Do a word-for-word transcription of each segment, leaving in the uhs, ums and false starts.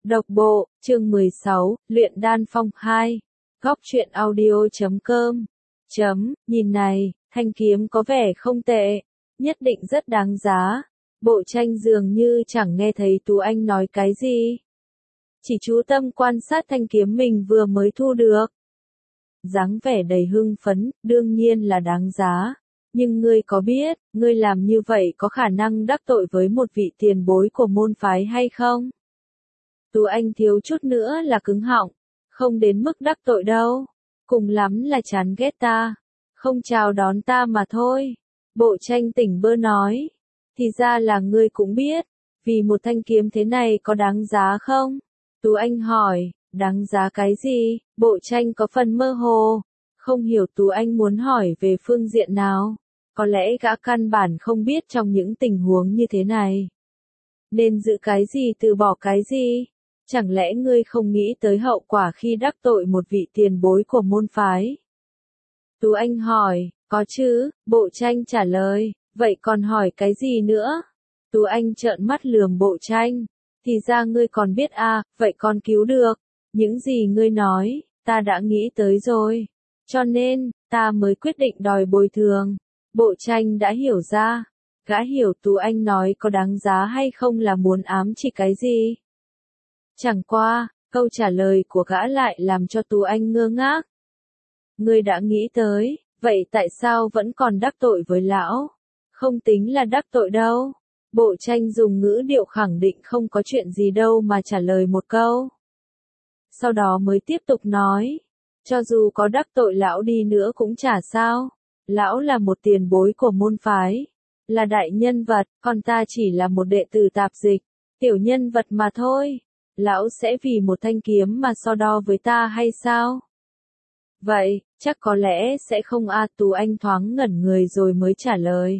Độc bộ, chương mười sáu, luyện đan phong hai. Góc truyện audio chấm com. Chấm, nhìn này, thanh kiếm có vẻ không tệ, nhất định rất đáng giá. Bộ tranh dường như chẳng nghe thấy Tú Anh nói cái gì. Chỉ chú tâm quan sát thanh kiếm mình vừa mới thu được. Dáng vẻ đầy hưng phấn, đương nhiên là đáng giá. Nhưng ngươi có biết, ngươi làm như vậy có khả năng đắc tội với một vị tiền bối của môn phái hay không? Tú Anh thiếu chút nữa là cứng họng, không đến mức đắc tội đâu, cùng lắm là chán ghét ta, không chào đón ta mà thôi. Bộ tranh tỉnh bơ nói, thì ra là ngươi cũng biết, vì một thanh kiếm thế này có đáng giá không? Tú Anh hỏi, đáng giá cái gì? Bộ tranh có phần mơ hồ, không hiểu Tú Anh muốn hỏi về phương diện nào, có lẽ gã căn bản không biết trong những tình huống như thế này. Nên giữ cái gì từ bỏ cái gì? Chẳng lẽ ngươi không nghĩ tới hậu quả khi đắc tội một vị tiền bối của môn phái? Tú Anh hỏi, có chứ, bộ tranh trả lời, vậy còn hỏi cái gì nữa? Tú Anh trợn mắt lườm bộ tranh, thì ra ngươi còn biết à, vậy còn cứu được. Những gì ngươi nói, ta đã nghĩ tới rồi. Cho nên, ta mới quyết định đòi bồi thường. Bộ tranh đã hiểu ra. Gã hiểu Tú Anh nói có đáng giá hay không là muốn ám chỉ cái gì. Chẳng qua, câu trả lời của gã lại làm cho Tú Anh ngơ ngác. Ngươi đã nghĩ tới, vậy tại sao vẫn còn đắc tội với lão? Không tính là đắc tội đâu. Bộ tranh dùng ngữ điệu khẳng định không có chuyện gì đâu mà trả lời một câu. Sau đó mới tiếp tục nói, cho dù có đắc tội lão đi nữa cũng chả sao. Lão là một tiền bối của môn phái, là đại nhân vật, còn ta chỉ là một đệ tử tạp dịch, tiểu nhân vật mà thôi. Lão sẽ vì một thanh kiếm mà so đo với ta hay sao? Vậy, chắc có lẽ sẽ không a. Tú Anh thoáng ngẩn người rồi mới trả lời.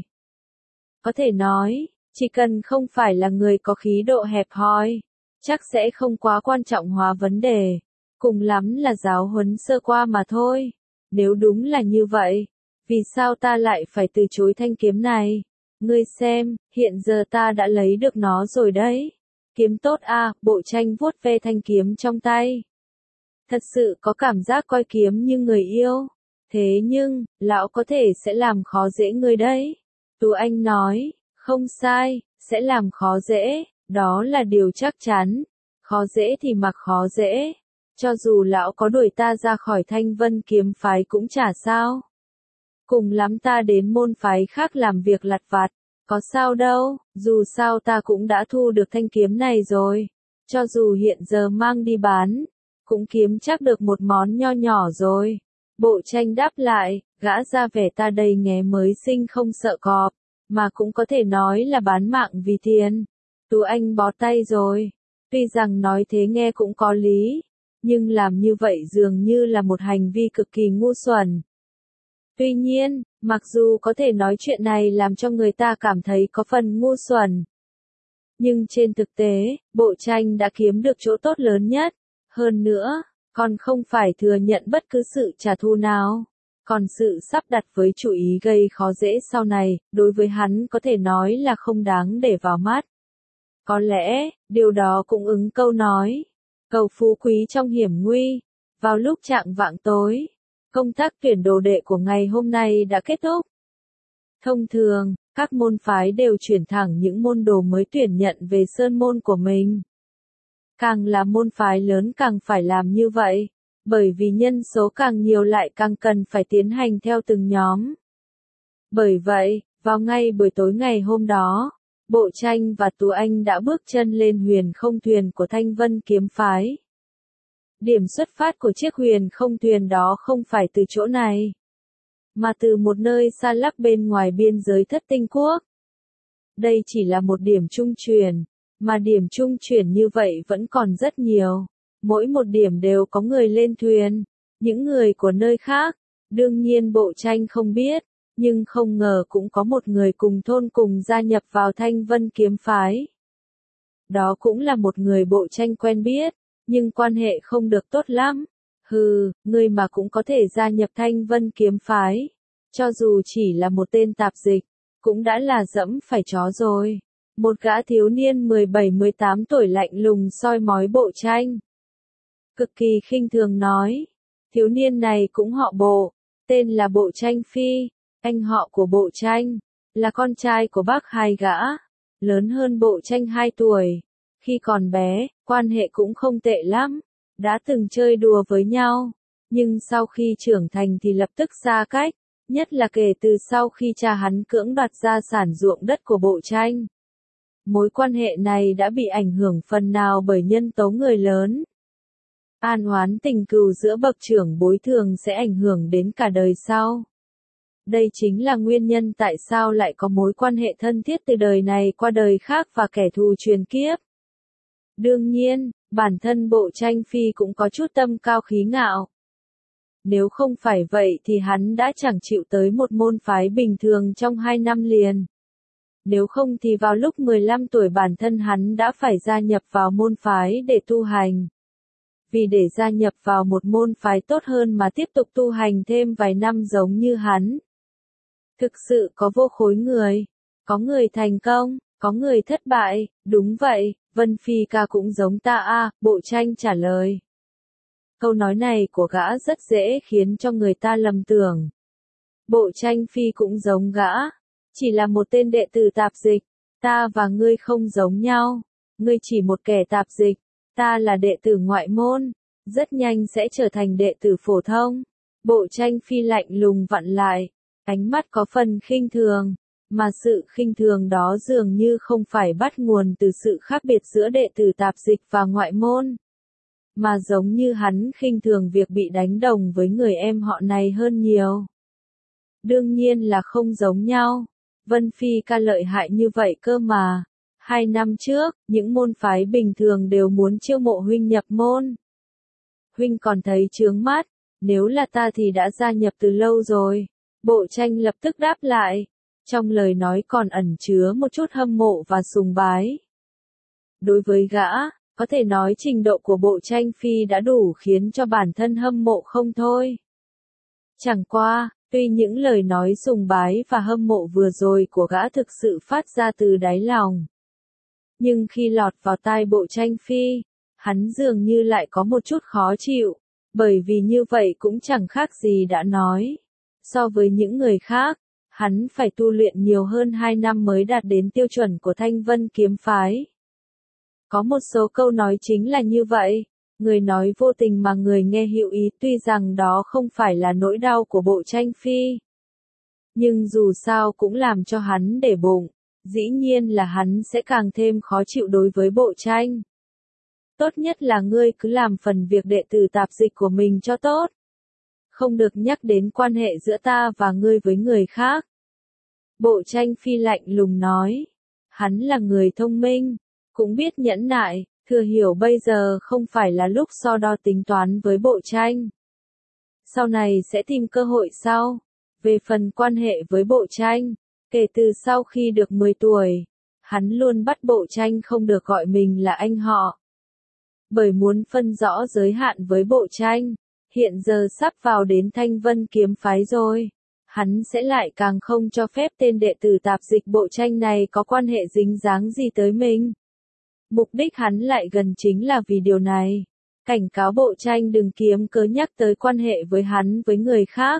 Có thể nói, chỉ cần không phải là người có khí độ hẹp hòi, chắc sẽ không quá quan trọng hóa vấn đề, cùng lắm là giáo huấn sơ qua mà thôi. Nếu đúng là như vậy, vì sao ta lại phải từ chối thanh kiếm này? Ngươi xem, hiện giờ ta đã lấy được nó rồi đấy. Kiếm tốt a. À, bộ tranh vuốt ve thanh kiếm trong tay. Thật sự có cảm giác coi kiếm như người yêu. Thế nhưng, lão có thể sẽ làm khó dễ ngươi đấy. Tú Anh nói, không sai, sẽ làm khó dễ, đó là điều chắc chắn. Khó dễ thì mặc khó dễ. Cho dù lão có đuổi ta ra khỏi Thanh Vân kiếm phái cũng chả sao. Cùng lắm ta đến môn phái khác làm việc lặt vặt. Có sao đâu, dù sao ta cũng đã thu được thanh kiếm này rồi. Cho dù hiện giờ mang đi bán, cũng kiếm chắc được một món nho nhỏ rồi. Bộ tranh đáp lại, gã ra vẻ ta đây nghé mới sinh không sợ cọp, mà cũng có thể nói là bán mạng vì tiền. Tú Anh bó tay rồi. Tuy rằng nói thế nghe cũng có lý, nhưng làm như vậy dường như là một hành vi cực kỳ ngu xuẩn. Tuy nhiên, mặc dù có thể nói chuyện này làm cho người ta cảm thấy có phần ngu xuẩn, nhưng trên thực tế, bộ tranh đã kiếm được chỗ tốt lớn nhất. Hơn nữa, còn không phải thừa nhận bất cứ sự trả thù nào. Còn sự sắp đặt với chủ ý gây khó dễ sau này, đối với hắn có thể nói là không đáng để vào mắt. Có lẽ, điều đó cũng ứng câu nói, cầu phú quý trong hiểm nguy. Vào lúc chạng vạng tối, công tác tuyển đồ đệ của ngày hôm nay đã kết thúc. Thông thường, các môn phái đều chuyển thẳng những môn đồ mới tuyển nhận về sơn môn của mình. Càng là môn phái lớn càng phải làm như vậy, bởi vì nhân số càng nhiều lại càng cần phải tiến hành theo từng nhóm. Bởi vậy, vào ngay buổi tối ngày hôm đó, Bộ Tranh và Tú Anh đã bước chân lên huyền không thuyền của Thanh Vân kiếm phái. Điểm xuất phát của chiếc huyền không thuyền đó không phải từ chỗ này, mà từ một nơi xa lắc bên ngoài biên giới Thất Tinh Quốc. Đây chỉ là một điểm trung chuyển, mà điểm trung chuyển như vậy vẫn còn rất nhiều. Mỗi một điểm đều có người lên thuyền, những người của nơi khác. Đương nhiên Bộ Tranh không biết, nhưng không ngờ cũng có một người cùng thôn cùng gia nhập vào Thanh Vân kiếm phái. Đó cũng là một người Bộ Tranh quen biết, nhưng quan hệ không được tốt lắm. Hừ, người mà cũng có thể gia nhập Thanh Vân kiếm phái, cho dù chỉ là một tên tạp dịch, cũng đã là dẫm phải chó rồi. Một gã thiếu niên mười bảy mười tám tuổi lạnh lùng soi mói Bộ Tranh. Cực kỳ khinh thường nói. Thiếu niên này cũng họ Bộ, tên là Bộ Tranh Phi, anh họ của Bộ Tranh, là con trai của bác hai gã, lớn hơn Bộ Tranh hai tuổi. Khi còn bé, quan hệ cũng không tệ lắm, đã từng chơi đùa với nhau, nhưng sau khi trưởng thành thì lập tức xa cách, nhất là kể từ sau khi cha hắn cưỡng đoạt gia sản ruộng đất của Bộ Tranh. Mối quan hệ này đã bị ảnh hưởng phần nào bởi nhân tố người lớn. An oán tình cừu giữa bậc trưởng bối thường sẽ ảnh hưởng đến cả đời sau. Đây chính là nguyên nhân tại sao lại có mối quan hệ thân thiết từ đời này qua đời khác và kẻ thù truyền kiếp. Đương nhiên, bản thân Bộ Tranh Phi cũng có chút tâm cao khí ngạo. Nếu không phải vậy thì hắn đã chẳng chịu tới một môn phái bình thường trong hai năm liền. Nếu không thì vào lúc mười lăm tuổi bản thân hắn đã phải gia nhập vào môn phái để tu hành. Vì để gia nhập vào một môn phái tốt hơn mà tiếp tục tu hành thêm vài năm giống như hắn. Thực sự có vô khối người, có người thành công, có người thất bại, đúng vậy, Vân Phi ca cũng giống ta a, Bộ Tranh trả lời. Câu nói này của gã rất dễ khiến cho người ta lầm tưởng. Bộ Tranh Phi cũng giống gã, chỉ là một tên đệ tử tạp dịch, ta và ngươi không giống nhau, ngươi chỉ một kẻ tạp dịch, ta là đệ tử ngoại môn, rất nhanh sẽ trở thành đệ tử phổ thông. Bộ Tranh Phi lạnh lùng vặn lại, ánh mắt có phần khinh thường, mà sự khinh thường đó dường như không phải bắt nguồn từ sự khác biệt giữa đệ tử tạp dịch và ngoại môn, mà giống như hắn khinh thường việc bị đánh đồng với người em họ này hơn nhiều. Đương nhiên là không giống nhau. Vân Phi ca lợi hại như vậy cơ mà. Hai năm trước, những môn phái bình thường đều muốn chiêu mộ huynh nhập môn. Huynh còn thấy chướng mắt, nếu là ta thì đã gia nhập từ lâu rồi. Bộ Tranh lập tức đáp lại. Trong lời nói còn ẩn chứa một chút hâm mộ và sùng bái. Đối với gã, có thể nói trình độ của Bộ Tranh Phi đã đủ khiến cho bản thân hâm mộ không thôi. Chẳng qua, tuy những lời nói sùng bái và hâm mộ vừa rồi của gã thực sự phát ra từ đáy lòng. Nhưng khi lọt vào tai Bộ Tranh Phi, hắn dường như lại có một chút khó chịu, bởi vì như vậy cũng chẳng khác gì đã nói. So với những người khác, hắn phải tu luyện nhiều hơn hai năm mới đạt đến tiêu chuẩn của Thanh Vân kiếm phái. Có một số câu nói chính là như vậy, người nói vô tình mà người nghe hữu ý, tuy rằng đó không phải là nỗi đau của Bộ Tranh Phi. Nhưng dù sao cũng làm cho hắn để bụng, dĩ nhiên là hắn sẽ càng thêm khó chịu đối với Bộ Tranh. Tốt nhất là ngươi cứ làm phần việc đệ tử tạp dịch của mình cho tốt. Không được nhắc đến quan hệ giữa ta và ngươi với người khác. Bộ Tranh Phi lạnh lùng nói. Hắn là người thông minh, cũng biết nhẫn nại, thừa hiểu bây giờ không phải là lúc so đo tính toán với Bộ Tranh. Sau này sẽ tìm cơ hội sau. Về phần quan hệ với Bộ Tranh, kể từ sau khi được mười tuổi, hắn luôn bắt Bộ Tranh không được gọi mình là anh họ. Bởi muốn phân rõ giới hạn với Bộ Tranh, hiện giờ sắp vào đến Thanh Vân kiếm phái rồi, hắn sẽ lại càng không cho phép tên đệ tử tạp dịch Bộ Tranh này có quan hệ dính dáng gì tới mình. Mục đích hắn lại gần chính là vì điều này. Cảnh cáo Bộ Tranh đừng kiếm cớ nhắc tới quan hệ với hắn với người khác.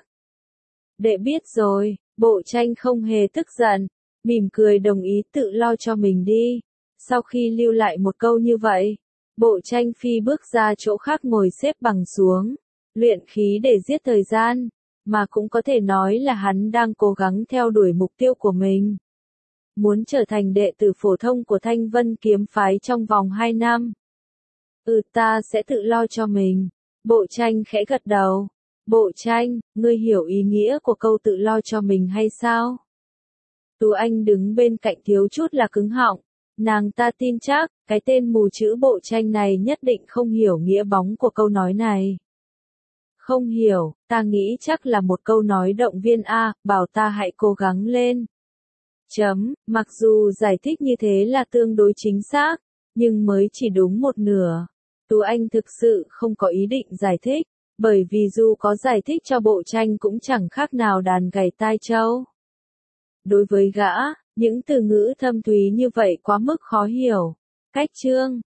Đệ biết rồi, Bộ Tranh không hề tức giận, mỉm cười đồng ý tự lo cho mình đi. Sau khi lưu lại một câu như vậy, Bộ Tranh Phi bước ra chỗ khác ngồi xếp bằng xuống, luyện khí để giết thời gian, mà cũng có thể nói là hắn đang cố gắng theo đuổi mục tiêu của mình. Muốn trở thành đệ tử phổ thông của Thanh Vân kiếm phái trong vòng hai năm. Ừ, ta sẽ tự lo cho mình. Bộ Tranh khẽ gật đầu. Bộ Tranh, ngươi hiểu ý nghĩa của câu tự lo cho mình hay sao? Tú Anh đứng bên cạnh thiếu chút là cứng họng. Nàng ta tin chắc, cái tên mù chữ Bộ Tranh này nhất định không hiểu nghĩa bóng của câu nói này. Không hiểu, ta nghĩ chắc là một câu nói động viên a, bảo ta hãy cố gắng lên. Chấm, mặc dù giải thích như thế là tương đối chính xác, nhưng mới chỉ đúng một nửa. Tú Anh thực sự không có ý định giải thích, bởi vì dù có giải thích cho Bộ Tranh cũng chẳng khác nào đàn gảy tai trâu. Đối với gã, Những từ ngữ thâm thúy như vậy quá mức khó hiểu. Cách chương